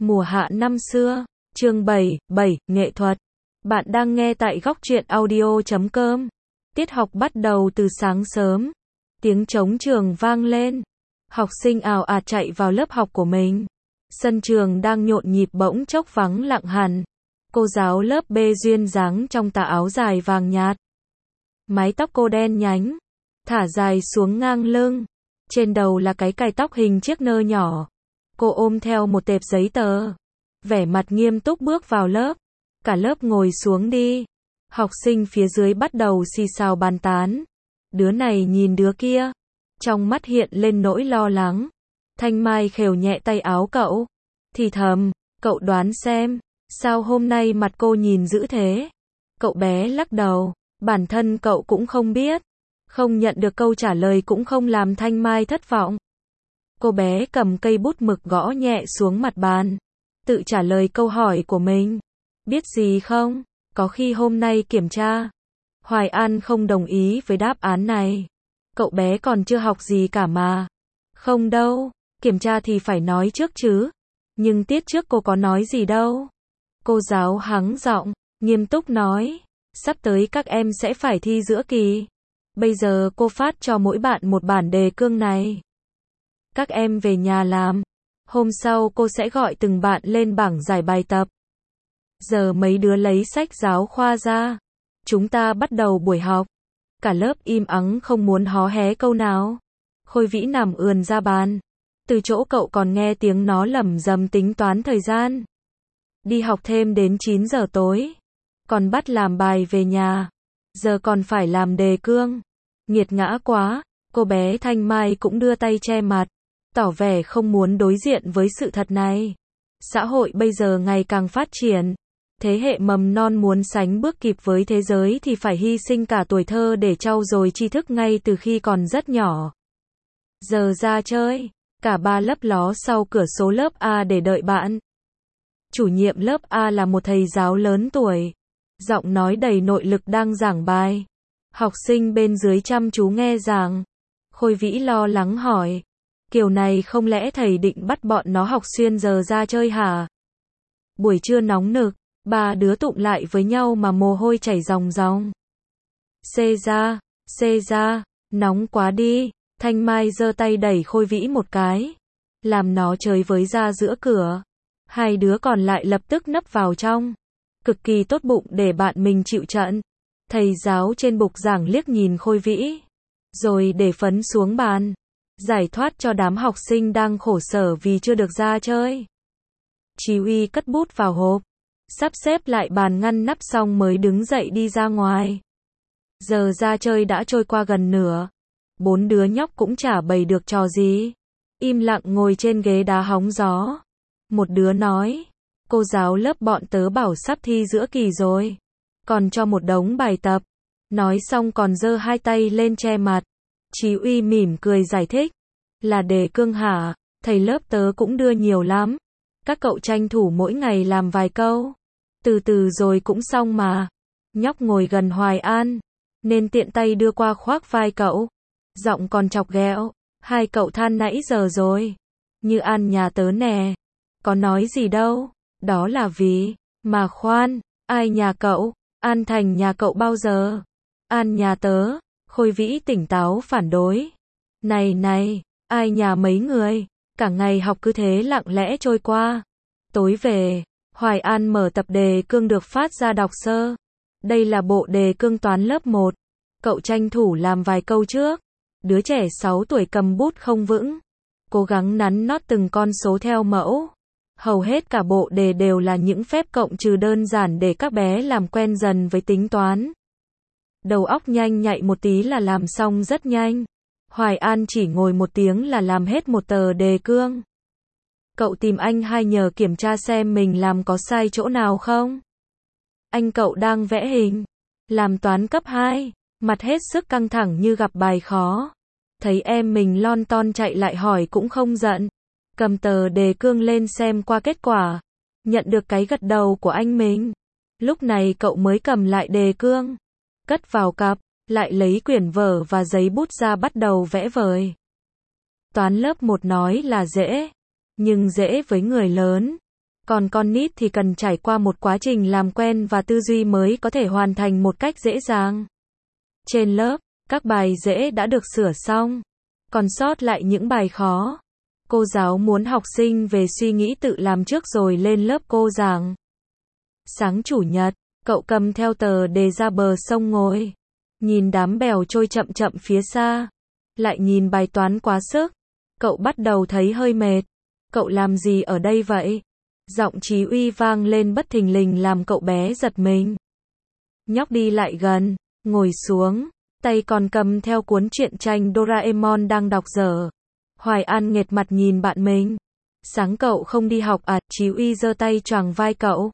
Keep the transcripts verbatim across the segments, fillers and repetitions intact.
Mùa hạ năm xưa, chương bảy, bảy, nghệ thuật. Bạn đang nghe tại góc truyện audio chấm com. Tiết học bắt đầu từ sáng sớm. Tiếng trống trường vang lên. Học sinh ào ạt chạy vào lớp học của mình. Sân trường đang nhộn nhịp bỗng chốc vắng lặng hẳn. Cô giáo lớp B duyên dáng trong tà áo dài vàng nhạt. Mái tóc cô đen nhánh, thả dài xuống ngang lưng. Trên đầu là cái cài tóc hình chiếc nơ nhỏ. Cô ôm theo một tệp giấy tờ. Vẻ mặt nghiêm túc bước vào lớp. Cả lớp ngồi xuống đi. Học sinh phía dưới bắt đầu xì xào bàn tán. Đứa này nhìn đứa kia. Trong mắt hiện lên nỗi lo lắng. Thanh Mai khều nhẹ tay áo cậu. Thì thầm, cậu đoán xem, sao hôm nay mặt cô nhìn dữ thế? Cậu bé lắc đầu, bản thân cậu cũng không biết. Không nhận được câu trả lời cũng không làm Thanh Mai thất vọng. Cô bé cầm cây bút mực gõ nhẹ xuống mặt bàn. Tự trả lời câu hỏi của mình. Biết gì không? Có khi hôm nay kiểm tra. Hoài An không đồng ý với đáp án này. Cậu bé còn chưa học gì cả mà. Không đâu, kiểm tra thì phải nói trước chứ. Nhưng tiết trước cô có nói gì đâu. Cô giáo hắng giọng, nghiêm túc nói. Sắp tới các em sẽ phải thi giữa kỳ. Bây giờ cô phát cho mỗi bạn một bản đề cương này. Các em về nhà làm. Hôm sau cô sẽ gọi từng bạn lên bảng giải bài tập. Giờ mấy đứa lấy sách giáo khoa ra. Chúng ta bắt đầu buổi học. Cả lớp im ắng không muốn hó hé câu nào. Khôi Vĩ nằm ườn ra bàn. Từ chỗ cậu còn nghe tiếng nó lẩm rầm tính toán thời gian. Đi học thêm đến chín giờ tối. Còn bắt làm bài về nhà. Giờ còn phải làm đề cương. Nghiệt ngã quá. Cô bé Thanh Mai cũng đưa tay che mặt. Tỏ vẻ không muốn đối diện với sự thật này. Xã hội bây giờ ngày càng phát triển. Thế hệ mầm non muốn sánh bước kịp với thế giới thì phải hy sinh cả tuổi thơ để trau dồi tri thức ngay từ khi còn rất nhỏ. Giờ ra chơi, cả ba lấp ló sau cửa sổ lớp A để đợi bạn. Chủ nhiệm lớp A là một thầy giáo lớn tuổi. Giọng nói đầy nội lực đang giảng bài. Học sinh bên dưới chăm chú nghe giảng. Khôi Vĩ lo lắng hỏi. Kiểu này không lẽ thầy định bắt bọn nó học xuyên giờ ra chơi hả? Buổi trưa nóng nực. Ba đứa tụm lại với nhau mà mồ hôi chảy ròng ròng. Xê ra, xê ra, nóng quá đi. Thanh Mai giơ tay đẩy Khôi Vĩ một cái. Làm nó chơi với ra giữa cửa. Hai đứa còn lại lập tức nấp vào trong. Cực kỳ tốt bụng để bạn mình chịu trận. Thầy giáo trên bục giảng liếc nhìn Khôi Vĩ. Rồi để phấn xuống bàn. Giải thoát cho đám học sinh đang khổ sở vì chưa được ra chơi. Chí Uy cất bút vào hộp. Sắp xếp lại bàn ngăn nắp xong mới đứng dậy đi ra ngoài. Giờ ra chơi đã trôi qua gần nửa. Bốn đứa nhóc cũng chả bày được trò gì. Im lặng ngồi trên ghế đá hóng gió. Một đứa nói. Cô giáo lớp bọn tớ bảo sắp thi giữa kỳ rồi. Còn cho một đống bài tập. Nói xong còn giơ hai tay lên che mặt. Chí Uy mỉm cười giải thích. Là đề cương hả? Thầy lớp tớ cũng đưa nhiều lắm. Các cậu tranh thủ mỗi ngày làm vài câu. Từ từ rồi cũng xong mà. Nhóc ngồi gần Hoài An. Nên tiện tay đưa qua khoác vai cậu. Giọng còn chọc ghẹo. Hai cậu than nãy giờ rồi. Như An nhà tớ nè. Có nói gì đâu. Đó là vì. Mà khoan. Ai nhà cậu? An thành nhà cậu bao giờ? An nhà tớ. Khôi Vĩ tỉnh táo phản đối. Này này. Ai nhà mấy người? Cả ngày học cứ thế lặng lẽ trôi qua. Tối về. Hoài An mở tập đề cương được phát ra đọc sơ. Đây là bộ đề cương toán lớp một. Cậu tranh thủ làm vài câu trước. Đứa trẻ sáu tuổi cầm bút không vững. Cố gắng nắn nót từng con số theo mẫu. Hầu hết cả bộ đề đều là những phép cộng trừ đơn giản để các bé làm quen dần với tính toán. Đầu óc nhanh nhạy một tí là làm xong rất nhanh. Hoài An chỉ ngồi một tiếng là làm hết một tờ đề cương. Cậu tìm anh hai nhờ kiểm tra xem mình làm có sai chỗ nào không. Anh cậu đang vẽ hình. Làm toán cấp hai. Mặt hết sức căng thẳng như gặp bài khó. Thấy em mình lon ton chạy lại hỏi cũng không giận. Cầm tờ đề cương lên xem qua kết quả. Nhận được cái gật đầu của anh mình. Lúc này cậu mới cầm lại đề cương. Cất vào cặp. Lại lấy quyển vở và giấy bút ra bắt đầu vẽ vời. Toán lớp một nói là dễ. Nhưng dễ với người lớn. Còn con nít thì cần trải qua một quá trình làm quen và tư duy mới có thể hoàn thành một cách dễ dàng. Trên lớp, các bài dễ đã được sửa xong, còn sót lại những bài khó. Cô giáo muốn học sinh về suy nghĩ tự làm trước rồi lên lớp cô giảng. Sáng chủ nhật, cậu cầm theo tờ đề ra bờ sông ngồi, nhìn đám bèo trôi chậm chậm phía xa, lại nhìn bài toán quá sức. Cậu bắt đầu thấy hơi mệt. Cậu làm gì ở đây vậy? Giọng Chí Uy vang lên bất thình lình làm cậu bé giật mình. Nhóc đi lại gần, ngồi xuống, tay còn cầm theo cuốn truyện tranh Doraemon đang đọc dở. Hoài An nghệt mặt nhìn bạn mình. Sáng cậu không đi học à? Chí Uy giơ tay choàng vai cậu.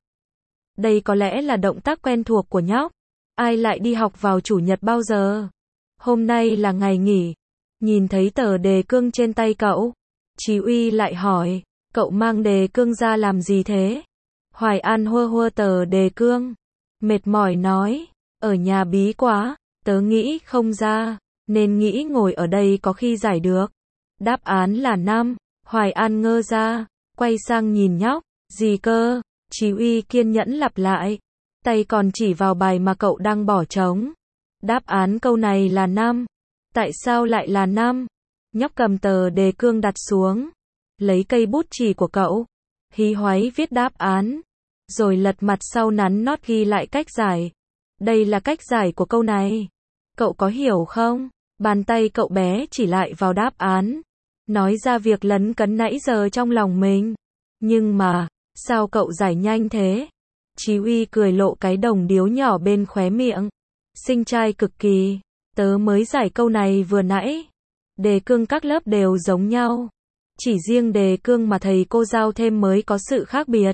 Đây có lẽ là động tác quen thuộc của nhóc. Ai lại đi học vào chủ nhật bao giờ? Hôm nay là ngày nghỉ. Nhìn thấy tờ đề cương trên tay cậu, Chí Uy lại hỏi, cậu mang đề cương ra làm gì thế? Hoài An hua hua tờ đề cương, mệt mỏi nói, ở nhà bí quá, tớ nghĩ không ra, nên nghĩ ngồi ở đây có khi giải được. Đáp án là năm. Hoài An ngơ ra, quay sang nhìn nhóc, gì cơ? Chí Uy kiên nhẫn lặp lại, tay còn chỉ vào bài mà cậu đang bỏ trống. Đáp án câu này là năm. Tại sao lại là năm? Nhóc cầm tờ đề cương đặt xuống, lấy cây bút chì của cậu, hí hoáy viết đáp án, rồi lật mặt sau nắn nót ghi lại cách giải. Đây là cách giải của câu này. Cậu có hiểu không? Bàn tay cậu bé chỉ lại vào đáp án, nói ra việc lấn cấn nãy giờ trong lòng mình. Nhưng mà, sao cậu giải nhanh thế? Chí Uy cười lộ cái đồng điếu nhỏ bên khóe miệng. Xinh trai cực kỳ. Tớ mới giải câu này vừa nãy. Đề cương các lớp đều giống nhau. Chỉ riêng đề cương mà thầy cô giao thêm mới có sự khác biệt.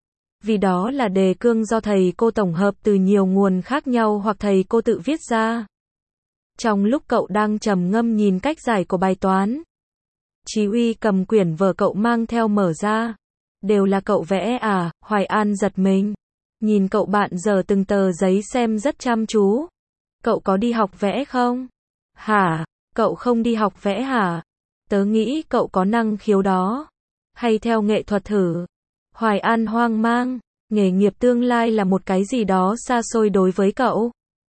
Vì đó là đề cương do thầy cô tổng hợp từ nhiều nguồn khác nhau hoặc thầy cô tự viết ra. Trong lúc cậu đang trầm ngâm nhìn cách giải của bài toán, Chí Uy cầm quyển vở cậu mang theo mở ra. Đều là cậu vẽ à? Hoài An giật mình. Nhìn cậu bạn dở từng tờ giấy xem rất chăm chú. Cậu có đi học vẽ không? Hả? Cậu không đi học vẽ hả? Tớ nghĩ cậu có năng khiếu đó. Hay theo nghệ thuật thử? Hoài An hoang mang. Nghề nghiệp tương lai là một cái gì đó xa xôi đối với cậu.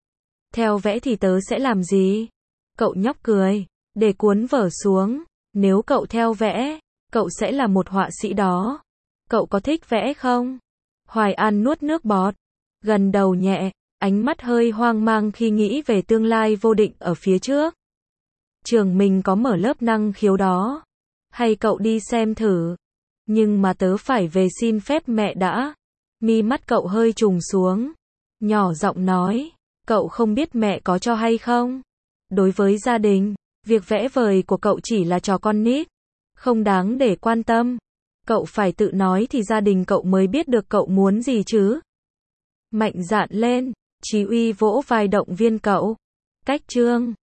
Theo vẽ thì tớ sẽ làm gì? Cậu nhóc cười, để cuốn vở xuống. Nếu cậu theo vẽ, cậu sẽ là một họa sĩ đó. Cậu có thích vẽ không? Hoài An nuốt nước bọt, gần đầu nhẹ, ánh mắt hơi hoang mang khi nghĩ về tương lai vô định ở phía trước. Trường mình có mở lớp năng khiếu đó. Hay cậu đi xem thử? Nhưng mà tớ phải về xin phép mẹ đã. Mi mắt cậu hơi trùng xuống, nhỏ giọng nói, cậu không biết mẹ có cho hay không? Đối với gia đình, việc vẽ vời của cậu chỉ là trò con nít, không đáng để quan tâm. Cậu phải tự nói thì gia đình cậu mới biết được cậu muốn gì chứ. Mạnh dạn lên, Chí Uy vỗ vai động viên cậu. Cách chương